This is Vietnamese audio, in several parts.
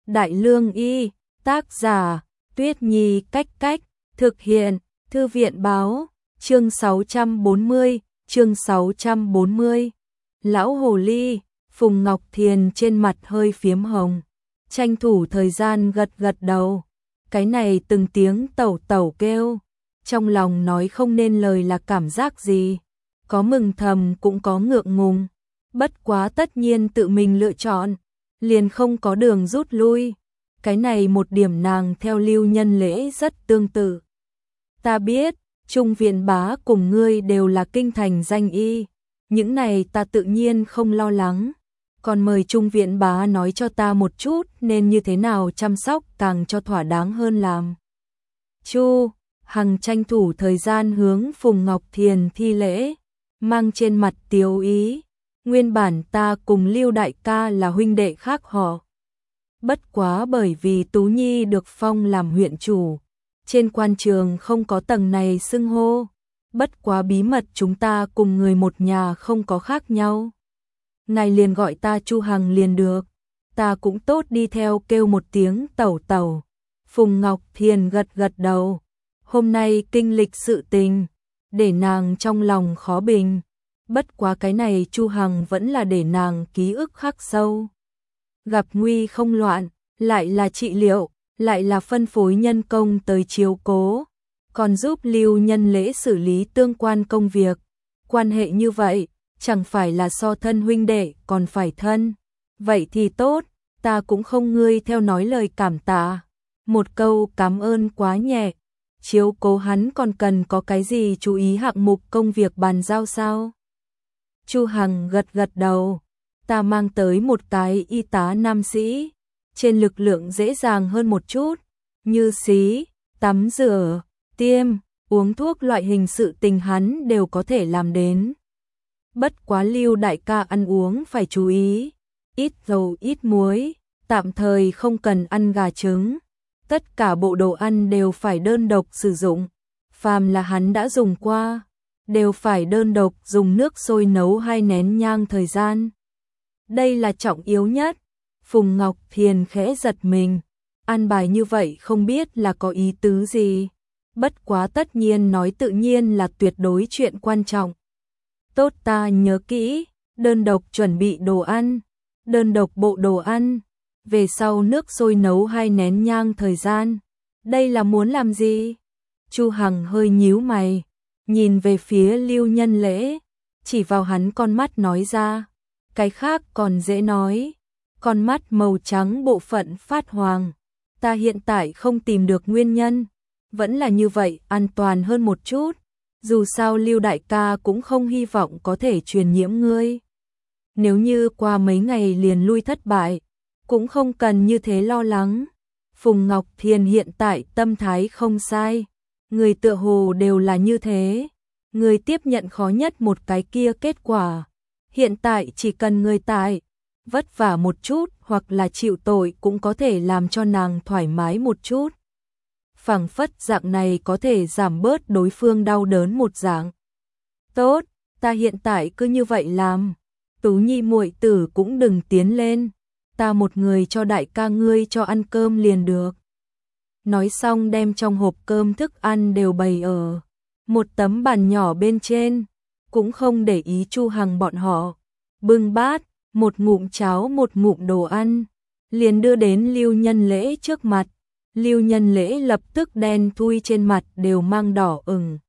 Đại Lương Y, tác giả, Tuyết Nhi Cách Cách, thực hiện, Thư viện Báo, chương 640, chương 640. Lão Hồ Ly, Phùng Ngọc Thiền trên mặt hơi phiếm hồng, tranh thủ thời gian gật gật đầu. Cái này từng tiếng tẩu tẩu kêu, trong lòng nói không nên lời là cảm giác gì, có mừng thầm cũng có ngượng ngùng, bất quá tất nhiên tự mình lựa chọn, liền không có đường rút lui. Cái này một điểm nàng theo Lưu Nhân Lễ rất tương tự. Ta biết, Trung Viện Bá cùng ngươi đều là kinh thành danh y, những này ta tự nhiên không lo lắng. Còn mời Trung Viện Bá nói cho ta một chút nên như thế nào chăm sóc càng cho thỏa đáng hơn làm. Chu Hằng tranh thủ thời gian hướng Phùng Ngọc Thiền thi lễ, mang trên mặt tiếu ý. Nguyên bản ta cùng Lưu đại ca là huynh đệ khác họ. Bất quá bởi vì Tú Nhi được phong làm huyện chủ, trên quan trường không có tầng này xưng hô. Bất quá bí mật chúng ta cùng người một nhà không có khác nhau. Ngài liền gọi ta Chu Hằng liền được, ta cũng tốt đi theo kêu một tiếng tẩu tẩu. Phùng Ngọc Thiền gật gật đầu, hôm nay kinh lịch sự tình, để nàng trong lòng khó bình. Bất quá cái này Chu Hằng vẫn là để nàng ký ức khắc sâu. Gặp nguy không loạn, lại là trị liệu, lại là phân phối nhân công tới chiếu cố, còn giúp Lưu Nhân Lễ xử lý tương quan công việc. Quan hệ như vậy, chẳng phải là so thân huynh đệ còn phải thân. Vậy thì tốt, ta cũng không ngươi theo nói lời cảm tạ. Một câu cảm ơn quá nhẹ, chiếu cố hắn còn cần có cái gì chú ý hạng mục công việc bàn giao sao? Chu Hằng gật gật đầu, ta mang tới một cái y tá nam sĩ, trên lực lượng dễ dàng hơn một chút, như xí, tắm rửa, tiêm, uống thuốc loại hình sự tình hắn đều có thể làm đến. Bất quá Lưu đại ca ăn uống phải chú ý, ít dầu ít muối, tạm thời không cần ăn gà trứng, tất cả bộ đồ ăn đều phải đơn độc sử dụng, phàm là hắn đã dùng qua, đều phải đơn độc dùng nước sôi nấu 2 nén nhang thời gian. Đây là trọng yếu nhất. Phùng Ngọc Thiền khẽ giật mình, an bài như vậy không biết là có ý tứ gì. Bất quá tất nhiên nói tự nhiên là tuyệt đối chuyện quan trọng. Tốt, ta nhớ kỹ, đơn độc chuẩn bị đồ ăn, đơn độc bộ đồ ăn, về sau nước sôi nấu 2 nén nhang thời gian. Đây là muốn làm gì? Chu Hằng hơi nhíu mày, nhìn về phía Lưu Nhân Lễ, chỉ vào hắn con mắt nói ra, cái khác còn dễ nói. Con mắt màu trắng bộ phận phát hoàng, ta hiện tại không tìm được nguyên nhân, vẫn là như vậy an toàn hơn một chút, dù sao Lưu đại ca cũng không hy vọng có thể truyền nhiễm ngươi. Nếu như qua mấy ngày liền lui thất bại, cũng không cần như thế lo lắng. Phùng Ngọc Thiền hiện tại tâm thái không sai, người tựa hồ đều là như thế, người tiếp nhận khó nhất một cái kia kết quả. Hiện tại chỉ cần người tại vất vả một chút hoặc là chịu tội cũng có thể làm cho nàng thoải mái một chút. Phảng phất dạng này có thể giảm bớt đối phương đau đớn một dạng. Tốt, ta hiện tại cứ như vậy làm. Tú Nhi muội tử cũng đừng tiến lên, ta một người cho đại ca ngươi cho ăn cơm liền được. Nói xong đem trong hộp cơm thức ăn đều bày ở một tấm bàn nhỏ bên trên, cũng không để ý Chu Hằng bọn họ. Bưng bát, một ngụm cháo một ngụm đồ ăn, liền đưa đến Lưu Nhân Lễ trước mặt. Lưu Nhân Lễ lập tức đen thui trên mặt đều mang đỏ ửng.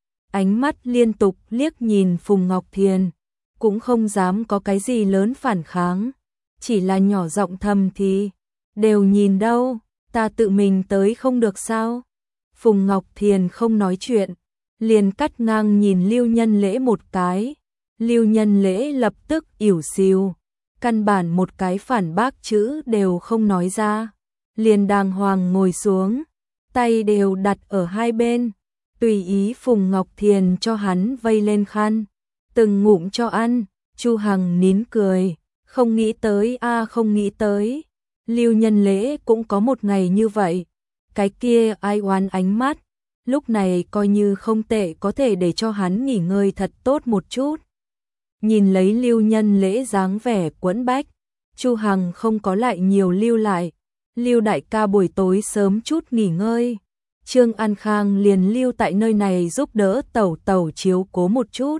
Ánh mắt liên tục liếc nhìn Phùng Ngọc Thiền, cũng không dám có cái gì lớn phản kháng, chỉ là nhỏ giọng thầm thì, đều nhìn đâu, ta tự mình tới không được sao? Phùng Ngọc Thiền không nói chuyện, liền cắt ngang nhìn Lưu Nhân Lễ một cái. Lưu Nhân Lễ lập tức ỉu xìu, căn bản một cái phản bác chữ đều không nói ra, liền đàng hoàng ngồi xuống, tay đều đặt ở hai bên, tùy ý Phùng Ngọc Thiền cho hắn vây lên khăn, từng ngụm cho ăn. Chu Hằng nín cười, không nghĩ tới không nghĩ tới, Lưu Nhân Lễ cũng có một ngày như vậy. Cái kia ai oán ánh mắt, lúc này coi như không tệ, có thể để cho hắn nghỉ ngơi thật tốt một chút. Nhìn lấy Lưu Nhân Lễ dáng vẻ quẫn bách, Chu Hằng không có lại nhiều lưu lại, Lưu đại ca buổi tối sớm chút nghỉ ngơi. Trương An Khang liền lưu tại nơi này giúp đỡ Tẩu Tẩu chiếu cố một chút.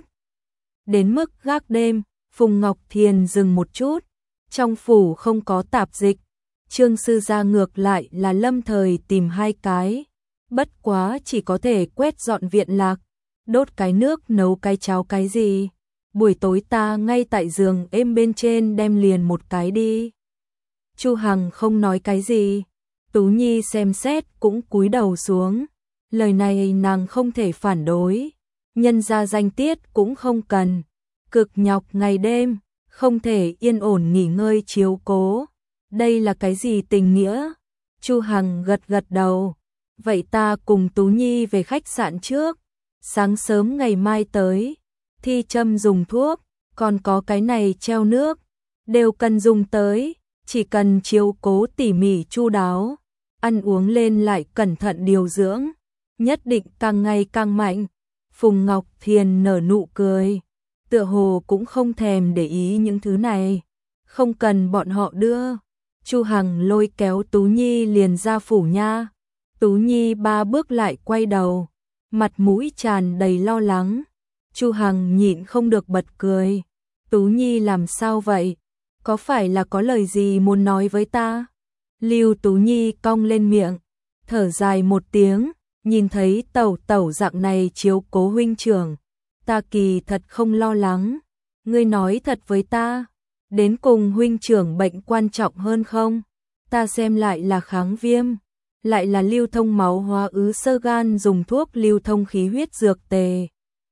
Đến mức gác đêm, Phùng Ngọc Thiền dừng một chút. Trong phủ không có tạp dịch, Trương sư gia ngược lại là lâm thời tìm 2 cái. Bất quá chỉ có thể quét dọn viện lạc, đốt cái nước nấu cái cháo cái gì. Buổi tối ta ngay tại giường êm bên trên đem liền một cái đi. Chu Hằng không nói cái gì. Tú Nhi xem xét cũng cúi đầu xuống. Lời này nàng không thể phản đối. Nhân ra danh tiết cũng không cần. Cực nhọc ngày đêm, không thể yên ổn nghỉ ngơi chiếu cố. Đây là cái gì tình nghĩa? Chu Hằng gật gật đầu. Vậy ta cùng Tú Nhi về khách sạn trước. Sáng sớm ngày mai tới. Thi châm dùng thuốc, còn có cái này treo nước. Đều cần dùng tới. Chỉ cần chiếu cố tỉ mỉ chu đáo. Ăn uống lên lại cẩn thận điều dưỡng. Nhất định càng ngày càng mạnh. Phùng Ngọc Thiền nở nụ cười. Tựa hồ cũng không thèm để ý những thứ này. Không cần bọn họ đưa. Chu Hằng lôi kéo Tú Nhi liền ra phủ nha. Tú Nhi 3 bước lại quay đầu. Mặt mũi tràn đầy lo lắng. Chu Hằng nhịn không được bật cười. Tú Nhi làm sao vậy? Có phải là có lời gì muốn nói với ta? Lưu Tú Nhi cong lên miệng. Thở dài một tiếng. Nhìn thấy Tẩu Tẩu dạng này chiếu cố huynh trưởng. Ta kỳ thật không lo lắng. Ngươi nói thật với ta. Đến cùng huynh trưởng bệnh quan trọng hơn không? Ta xem lại là kháng viêm. Lại là lưu thông máu hóa ứ xơ gan dùng thuốc lưu thông khí huyết dược tề.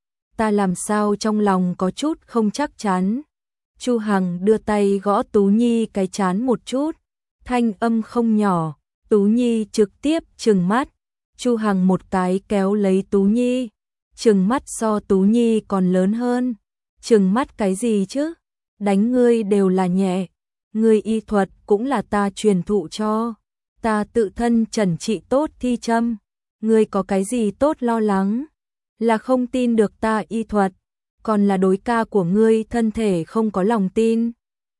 Ta làm sao trong lòng có chút không chắc chắn. Chu Hằng đưa tay gõ Tú Nhi cái trán một chút. Thanh âm không nhỏ. Tú Nhi trực tiếp trừng mắt. Chu Hằng một cái kéo lấy Tú Nhi. Trừng mắt so Tú Nhi còn lớn hơn. Trừng mắt cái gì chứ? Đánh ngươi đều là nhẹ. Ngươi y thuật cũng là ta truyền thụ cho. Ta tự thân trần trị tốt thi châm. Ngươi có cái gì tốt lo lắng? Là không tin được ta y thuật. Còn là đối ca của ngươi thân thể không có lòng tin.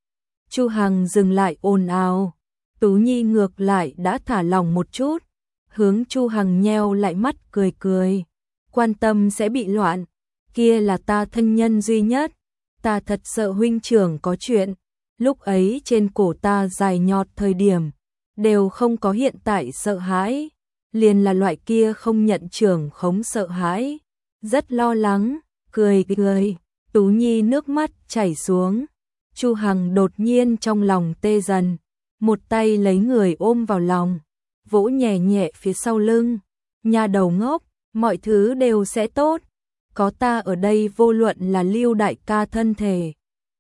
Chu Hằng dừng lại ồn ào. Tú Nhi ngược lại đã thả lòng một chút. Hướng Chu Hằng nheo lại mắt cười cười. Quan tâm sẽ bị loạn. Kia là ta thân nhân duy nhất. Ta thật sợ huynh trưởng có chuyện. Lúc ấy trên cổ ta dài nhọt thời điểm. Đều không có hiện tại sợ hãi. Liền là loại kia không nhận trưởng khống sợ hãi. Rất lo lắng. Cười cười. Tú Nhi nước mắt chảy xuống. Chu Hằng đột nhiên trong lòng tê dần. Một tay lấy người ôm vào lòng. Vỗ nhẹ nhẹ phía sau lưng. Nhà đầu ngốc. Mọi thứ đều sẽ tốt. Có ta ở đây vô luận là Lưu đại ca thân thể.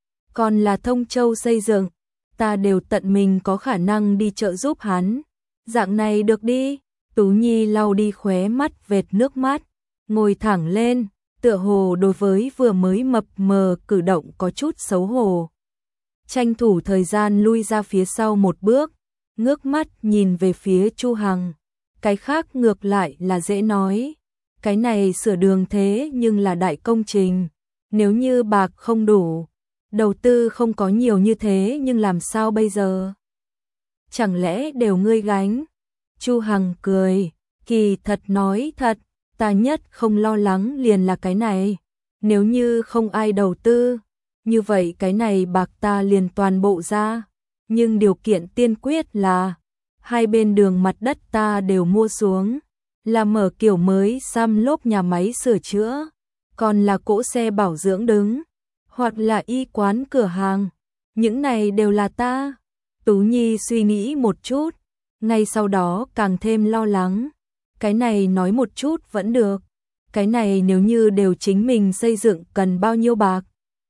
Còn là Thông Châu xây dựng. Ta đều tận mình có khả năng đi trợ giúp hắn. Dạng này được đi. Tú Nhi lau đi khóe mắt vệt nước mắt. Ngồi thẳng lên. Tựa hồ đối với vừa mới mập mờ cử động có chút xấu hổ. Tranh thủ thời gian lui ra phía sau một bước. Ngước mắt nhìn về phía Chu Hằng. Cái khác ngược lại là dễ nói. Cái này sửa đường thế nhưng là đại công trình. Nếu như bạc không đủ, đầu tư không có nhiều như thế nhưng làm sao bây giờ? Chẳng lẽ đều ngươi gánh? Chu Hằng cười, kỳ thật nói thật, ta nhất không lo lắng liền là cái này. Nếu như không ai đầu tư, như vậy cái này bạc ta liền toàn bộ ra. Nhưng điều kiện tiên quyết là hai bên đường mặt đất ta đều mua xuống. Là mở kiểu mới xăm lốp nhà máy sửa chữa, còn là cỗ xe bảo dưỡng đứng, hoặc là y quán cửa hàng. Những này đều là ta. Tú Nhi suy nghĩ một chút, ngay sau đó càng thêm lo lắng. Cái này nói một chút vẫn được. Cái này nếu như đều chính mình xây dựng cần bao nhiêu bạc?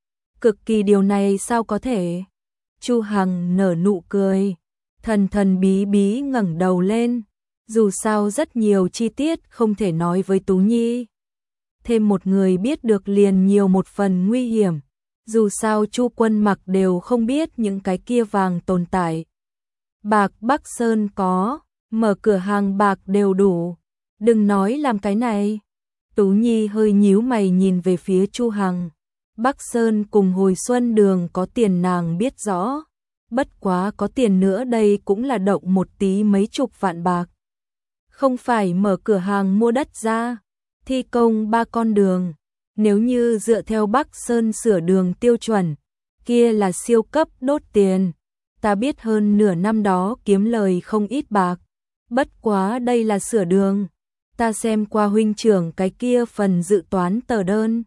Cực kỳ điều này sao có thể? Chu Hằng nở nụ cười, thần thần bí bí ngẩng đầu lên. Dù sao rất nhiều chi tiết không thể nói với Tú Nhi. Thêm một người biết được liền nhiều một phần nguy hiểm. Dù sao Chu Quân Mặc đều không biết những cái kia vàng tồn tại. Bạc Bắc Sơn có, mở cửa hàng bạc đều đủ. Đừng nói làm cái này. Tú Nhi hơi nhíu mày nhìn về phía Chu Hằng. Bắc Sơn cùng Hồi Xuân Đường có tiền nàng biết rõ. bất quá có tiền nữa đây cũng là động một tí mấy chục vạn bạc. Không phải mở cửa hàng mua đất ra, thi công 3 con đường, nếu như dựa theo Bắc Sơn sửa đường tiêu chuẩn, kia là siêu cấp đốt tiền. Ta biết hơn nửa năm đó kiếm lời không ít bạc, bất quá đây là sửa đường. Ta xem qua huynh trưởng cái kia phần dự toán tờ đơn.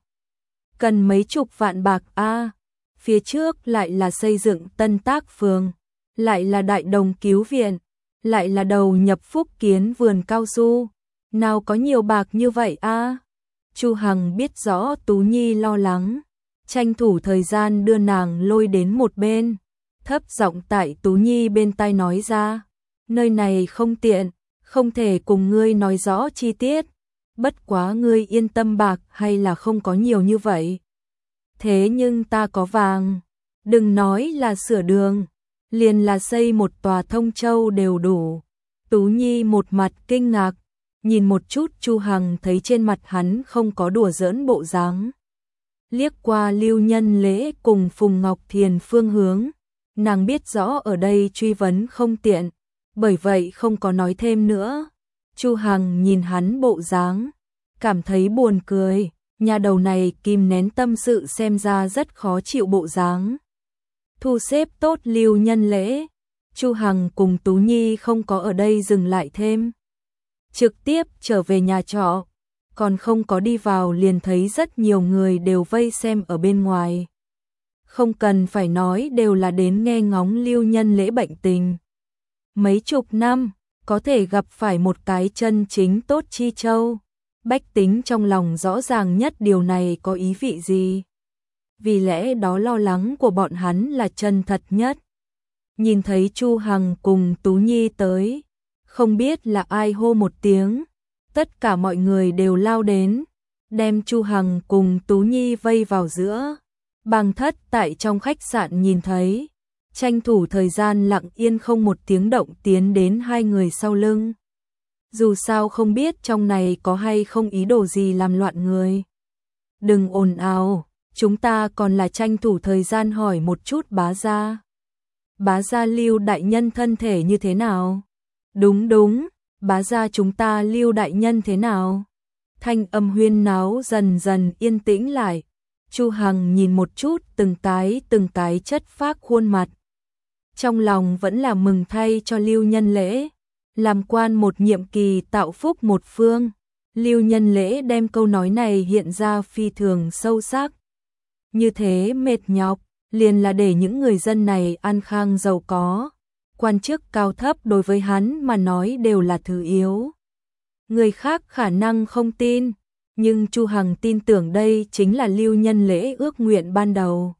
Cần mấy chục vạn bạc a. Phía trước lại là xây dựng Tân Tác Phường, lại là Đại Đồng Cứu Viện, lại là đầu nhập Phúc Kiến vườn cao su. Nào có nhiều bạc như vậy a? Chu Hằng biết rõ Tú Nhi lo lắng, tranh thủ thời gian đưa nàng lôi đến một bên, thấp giọng tại Tú Nhi bên tai nói ra, nơi này không tiện, không thể cùng ngươi nói rõ chi tiết, bất quá ngươi yên tâm bạc hay là không có nhiều như vậy. Thế nhưng ta có vàng, đừng nói là sửa đường, liền là xây một tòa Thông Châu đều đủ. Tú Nhi một mặt kinh ngạc, nhìn một chút Chu Hằng thấy trên mặt hắn không có đùa giỡn bộ dáng. Liếc qua Lưu Nhân Lễ cùng Phùng Ngọc Thiền phương hướng, nàng biết rõ ở đây truy vấn không tiện, bởi vậy không có nói thêm nữa. Chu Hằng nhìn hắn bộ dáng, cảm thấy buồn cười, nhà đầu này kìm nén tâm sự xem ra rất khó chịu bộ dáng. Thu xếp tốt Lưu Nhân Lễ, Chu Hằng cùng Tú Nhi không có ở đây dừng lại thêm, trực tiếp trở về nhà trọ, còn không có đi vào liền thấy rất nhiều người đều vây xem ở bên ngoài. Không cần phải nói đều là đến nghe ngóng Lưu Nhân Lễ bệnh tình. Mấy chục năm, có thể gặp phải một cái chân chính tốt chi châu. Bách tính trong lòng rõ ràng nhất điều này có ý vị gì. Vì lẽ đó lo lắng của bọn hắn là chân thật nhất. Nhìn thấy Chu Hằng cùng Tú Nhi tới, không biết là ai hô một tiếng, tất cả mọi người đều lao đến, đem Chu Hằng cùng Tú Nhi vây vào giữa. Bàng Thất tại trong khách sạn nhìn thấy, tranh thủ thời gian lặng yên không một tiếng động tiến đến hai người sau lưng. Dù sao không biết trong này có hay không ý đồ gì làm loạn người. Đừng ồn ào, chúng ta còn là tranh thủ thời gian hỏi một chút bá gia. Bá gia Lưu đại nhân thân thể như thế nào? Đúng đúng, bá gia chúng ta Lưu đại nhân thế nào? Thanh âm huyên náo dần dần yên tĩnh lại. Chu Hằng nhìn một chút từng cái chất phác khuôn mặt. Trong lòng vẫn là mừng thay cho Lưu Nhân Lễ. Làm quan một nhiệm kỳ tạo phúc một phương. Lưu Nhân Lễ đem câu nói này hiện ra phi thường sâu sắc. Như thế mệt nhọc, liền là để những người dân này an khang giàu có. Quan chức cao thấp đối với hắn mà nói đều là thứ yếu. Người khác khả năng không tin, nhưng Chu Hằng tin tưởng đây chính là Lưu Nhân Lễ ước nguyện ban đầu.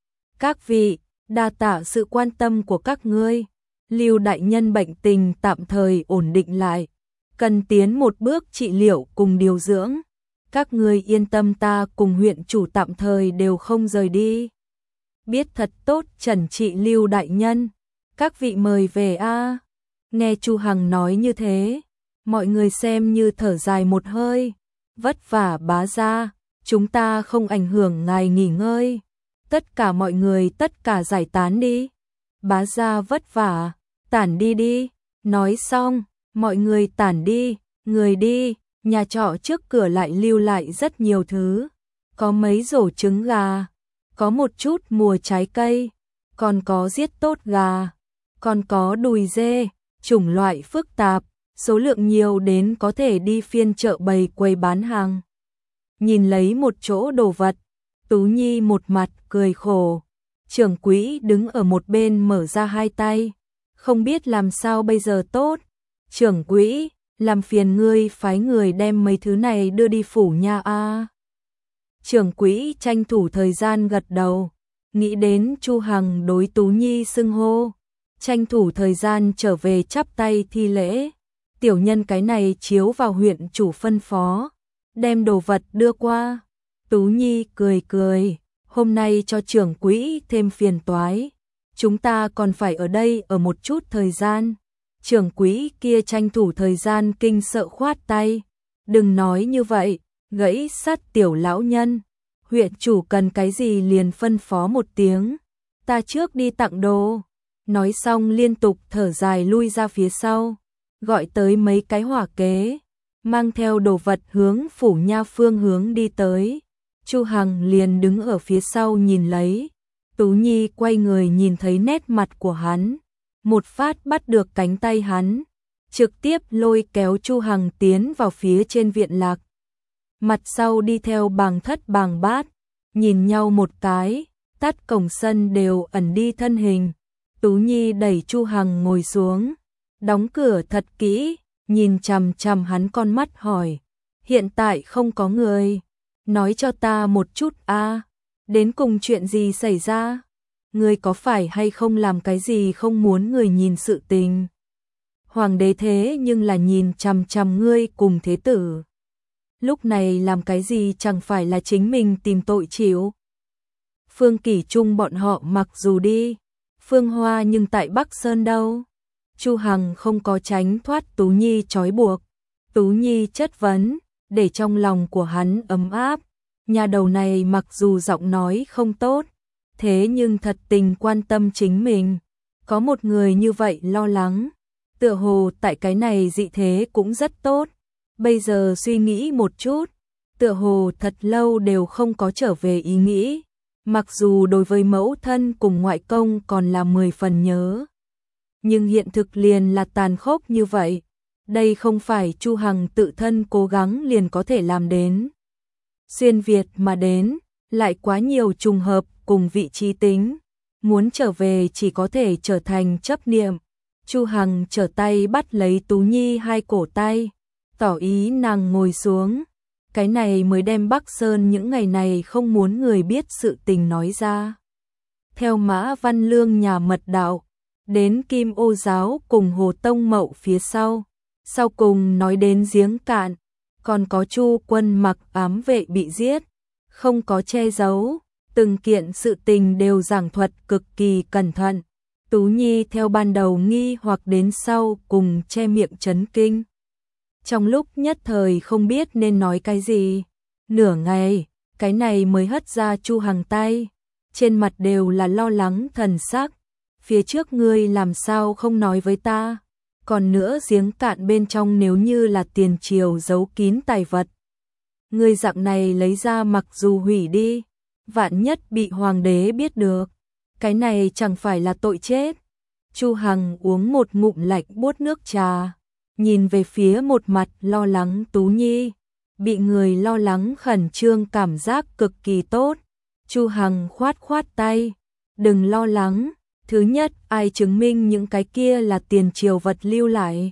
Các vị, đa tạ sự quan tâm của các ngươi. Lưu đại nhân bệnh tình tạm thời ổn định lại, cần tiến một bước trị liệu cùng điều dưỡng. Các ngươi yên tâm, ta cùng huyện chủ tạm thời đều không rời đi. Biết thật tốt trần trị Lưu đại nhân. Các vị mời về a. Nghe Chu Hằng nói như thế, mọi người xem như thở dài một hơi. Vất vả bá gia, chúng ta không ảnh hưởng ngài nghỉ ngơi. Tất cả mọi người tất cả giải tán đi. Bá gia vất vả, tản đi đi. Nói xong, mọi người tản đi, người đi. Nhà trọ trước cửa lại lưu lại rất nhiều thứ. Có mấy rổ trứng gà, có một chút mùa trái cây, còn có giết tốt gà, còn có đùi dê, chủng loại phức tạp, số lượng nhiều đến có thể đi phiên chợ bày quầy bán hàng. Nhìn lấy một chỗ đồ vật, Tú Nhi một mặt cười khổ. Trưởng quỹ đứng ở một bên mở ra hai tay, không biết làm sao bây giờ tốt. Trưởng quỹ, làm phiền ngươi phái người đem mấy thứ này đưa đi phủ nha a. Trưởng quỹ tranh thủ thời gian gật đầu, nghĩ đến Chu Hằng đối Tú Nhi xưng hô, tranh thủ thời gian trở về chắp tay thi lễ. Tiểu nhân cái này chiếu vào huyện chủ phân phó, đem đồ vật đưa qua. Tú Nhi cười cười, hôm nay cho trưởng quỹ thêm phiền toái, chúng ta còn phải ở đây ở một chút thời gian. Trưởng quỹ kia tranh thủ thời gian kinh sợ khoát tay, đừng nói như vậy, gãy sát tiểu lão nhân. Huyện chủ cần cái gì liền phân phó một tiếng, ta trước đi tặng đồ. Nói xong liên tục thở dài lui ra phía sau, gọi tới mấy cái hỏa kế, mang theo đồ vật hướng Phủ Nha phương hướng đi tới. Chu Hằng liền đứng ở phía sau nhìn lấy. Tú Nhi quay người nhìn thấy nét mặt của hắn, một phát bắt được cánh tay hắn, trực tiếp lôi kéo Chu Hằng tiến vào phía trên viện lạc. Mặt sau đi theo Bàng Thất Bàng Bát, nhìn nhau một cái, tắt cổng sân đều ẩn đi thân hình. Tú Nhi đẩy Chu Hằng ngồi xuống, đóng cửa thật kỹ, nhìn chằm chằm hắn con mắt hỏi, hiện tại không có người, nói cho ta một chút a, đến cùng chuyện gì xảy ra? Ngươi có phải hay không làm cái gì không muốn người nhìn sự tình? Hoàng đế thế nhưng là nhìn chằm chằm ngươi cùng thế tử. Lúc này làm cái gì chẳng phải là chính mình tìm tội chịu. Phương Kỷ Trung bọn họ mặc dù đi, Phương Hoa nhưng tại Bắc Sơn đâu? Chu Hằng không có tránh thoát Tú Nhi trói buộc. Tú Nhi chất vấn, để trong lòng của hắn ấm áp. Nhà đầu này mặc dù giọng nói không tốt, thế nhưng thật tình quan tâm chính mình. Có một người như vậy lo lắng, tựa hồ tại cái này dị thế cũng rất tốt. Bây giờ suy nghĩ một chút, tựa hồ thật lâu đều không có trở về ý nghĩ. Mặc dù đối với mẫu thân cùng ngoại công còn là 10 phần nhớ, nhưng hiện thực liền là tàn khốc như vậy. Đây không phải Chu Hằng tự thân cố gắng liền có thể làm đến. Xuyên Việt mà đến, lại quá nhiều trùng hợp cùng vị trí tính. Muốn trở về chỉ có thể trở thành chấp niệm. Chu Hằng trở tay bắt lấy Tú Nhi hai cổ tay, tỏ ý nàng ngồi xuống. Cái này mới đem Bắc Sơn những ngày này không muốn người biết sự tình nói ra. Theo Mã Văn Lương nhà mật đạo, đến Kim Ô giáo cùng Hồ Tông Mậu phía sau. Sau cùng nói đến giếng cạn, còn có Chu Quân mặc ám vệ bị giết, không có che giấu, từng kiện sự tình đều giảng thuật cực kỳ cẩn thận. Tú Nhi theo ban đầu nghi hoặc đến sau cùng che miệng chấn kinh. Trong lúc nhất thời không biết nên nói cái gì, nửa ngày, cái này mới hất ra Chu Hằng tay, trên mặt đều là lo lắng thần sắc. Phía trước ngươi làm sao không nói với ta? Còn nữa giếng cạn bên trong nếu như là tiền triều giấu kín tài vật, ngươi dạng này lấy ra mặc dù hủy đi, vạn nhất bị hoàng đế biết được, cái này chẳng phải là tội chết. Chu Hằng uống một ngụm lạnh buốt nước trà, nhìn về phía một mặt lo lắng Tú Nhi, bị người lo lắng khẩn trương cảm giác cực kỳ tốt. Chu Hằng khoát khoát tay, đừng lo lắng, thứ nhất ai chứng minh những cái kia là tiền triều vật lưu lại.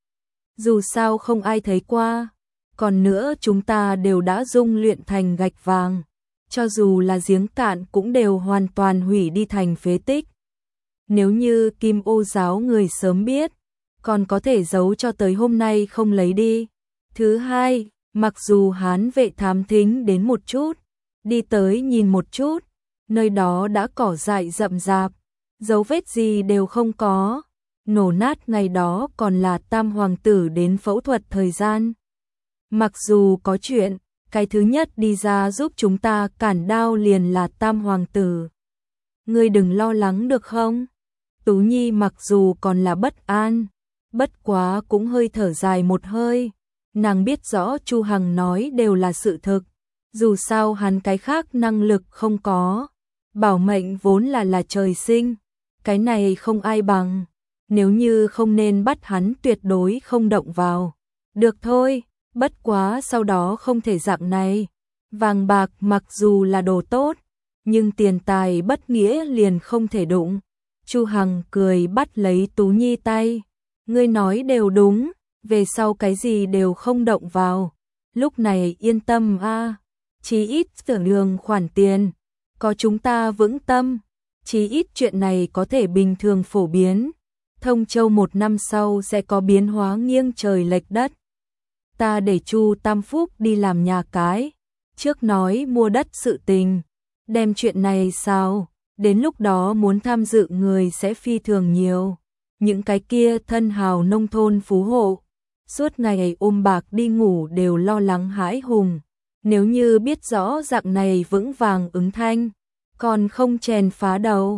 Dù sao không ai thấy qua, còn nữa chúng ta đều đã dung luyện thành gạch vàng, cho dù là giếng cạn cũng đều hoàn toàn hủy đi thành phế tích. Nếu như Kim Ô giáo người sớm biết, còn có thể giấu cho tới hôm nay không lấy đi. Thứ hai, mặc dù Hán vệ thám thính đến một chút, đi tới nhìn một chút, nơi đó đã cỏ dại rậm rạp, dấu vết gì đều không có. Nổ nát ngày đó còn là Tam hoàng tử đến phẫu thuật thời gian. Mặc dù có chuyện, cái thứ nhất đi ra giúp chúng ta cản đao liền là Tam hoàng tử. Ngươi đừng lo lắng được không? Tú Nhi mặc dù còn là bất an, bất quá cũng hơi thở dài một hơi. Nàng biết rõ Chu Hằng nói đều là sự thực, dù sao hắn cái khác năng lực không có, bảo mệnh vốn là trời sinh, cái này không ai bằng. Nếu như không nên bắt hắn tuyệt đối không động vào. Được thôi, bất quá sau đó không thể dạng này. Vàng bạc mặc dù là đồ tốt, nhưng tiền tài bất nghĩa liền không thể đụng. Chu Hằng cười bắt lấy Tú Nhi tay. Ngươi nói đều đúng, về sau cái gì đều không động vào. Lúc này yên tâm a, chí ít tưởng đường khoản tiền, có chúng ta vững tâm, chí ít chuyện này có thể bình thường phổ biến. Thông Châu 1 năm sau sẽ có biến hóa nghiêng trời lệch đất. Ta để Chu Tam Phúc đi làm nhà cái, trước nói mua đất sự tình, đem chuyện này sao, đến lúc đó muốn tham dự người sẽ phi thường nhiều. Những cái kia thân hào nông thôn phú hộ, suốt ngày ôm bạc đi ngủ đều lo lắng hãi hùng. Nếu như biết rõ dạng này vững vàng ứng thanh, còn không chèn phá đầu.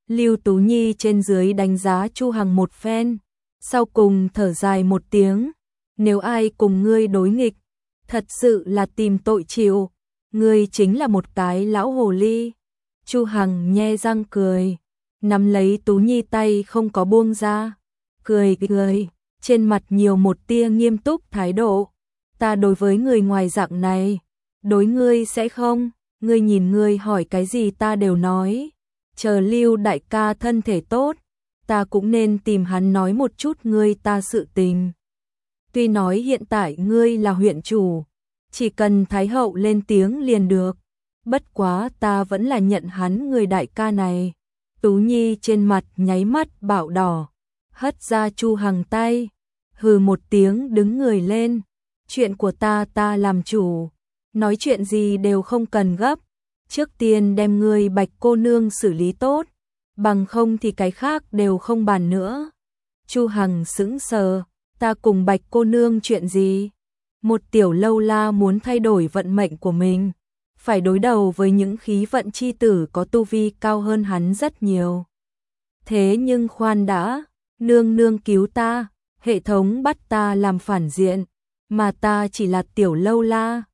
Lưu Tú Nhi trên dưới đánh giá Chu Hằng một phen, sau cùng thở dài một tiếng, nếu ai cùng ngươi đối nghịch, thật sự là tìm tội chịu, ngươi chính là một cái lão hồ ly. Chu Hằng nhe răng cười, nắm lấy Tú Nhi tay không có buông ra, cười, trên mặt nhiều một tia nghiêm túc thái độ. Ta đối với người ngoài dạng này, đối ngươi sẽ không, ngươi nhìn ngươi hỏi cái gì ta đều nói. Chờ Lưu đại ca thân thể tốt, ta cũng nên tìm hắn nói một chút ngươi ta sự tình. Tuy nói hiện tại ngươi là huyện chủ, chỉ cần Thái hậu lên tiếng liền được, bất quá ta vẫn là nhận hắn người đại ca này. Tú Nhi trên mặt nháy mắt bạo đỏ, hất ra Chu Hằng tay, hừ một tiếng đứng người lên. Chuyện của ta làm chủ, nói chuyện gì đều không cần gấp, trước tiên đem ngươi Bạch cô nương xử lý tốt, bằng không thì cái khác đều không bàn nữa. Chu Hằng sững sờ, ta cùng Bạch cô nương chuyện gì? Một tiểu lâu la muốn thay đổi vận mệnh của mình, phải đối đầu với những khí vận chi tử có tu vi cao hơn hắn rất nhiều. Thế nhưng khoan đã, nương nương cứu ta, hệ thống bắt ta làm phản diện, mà ta chỉ là tiểu lâu la,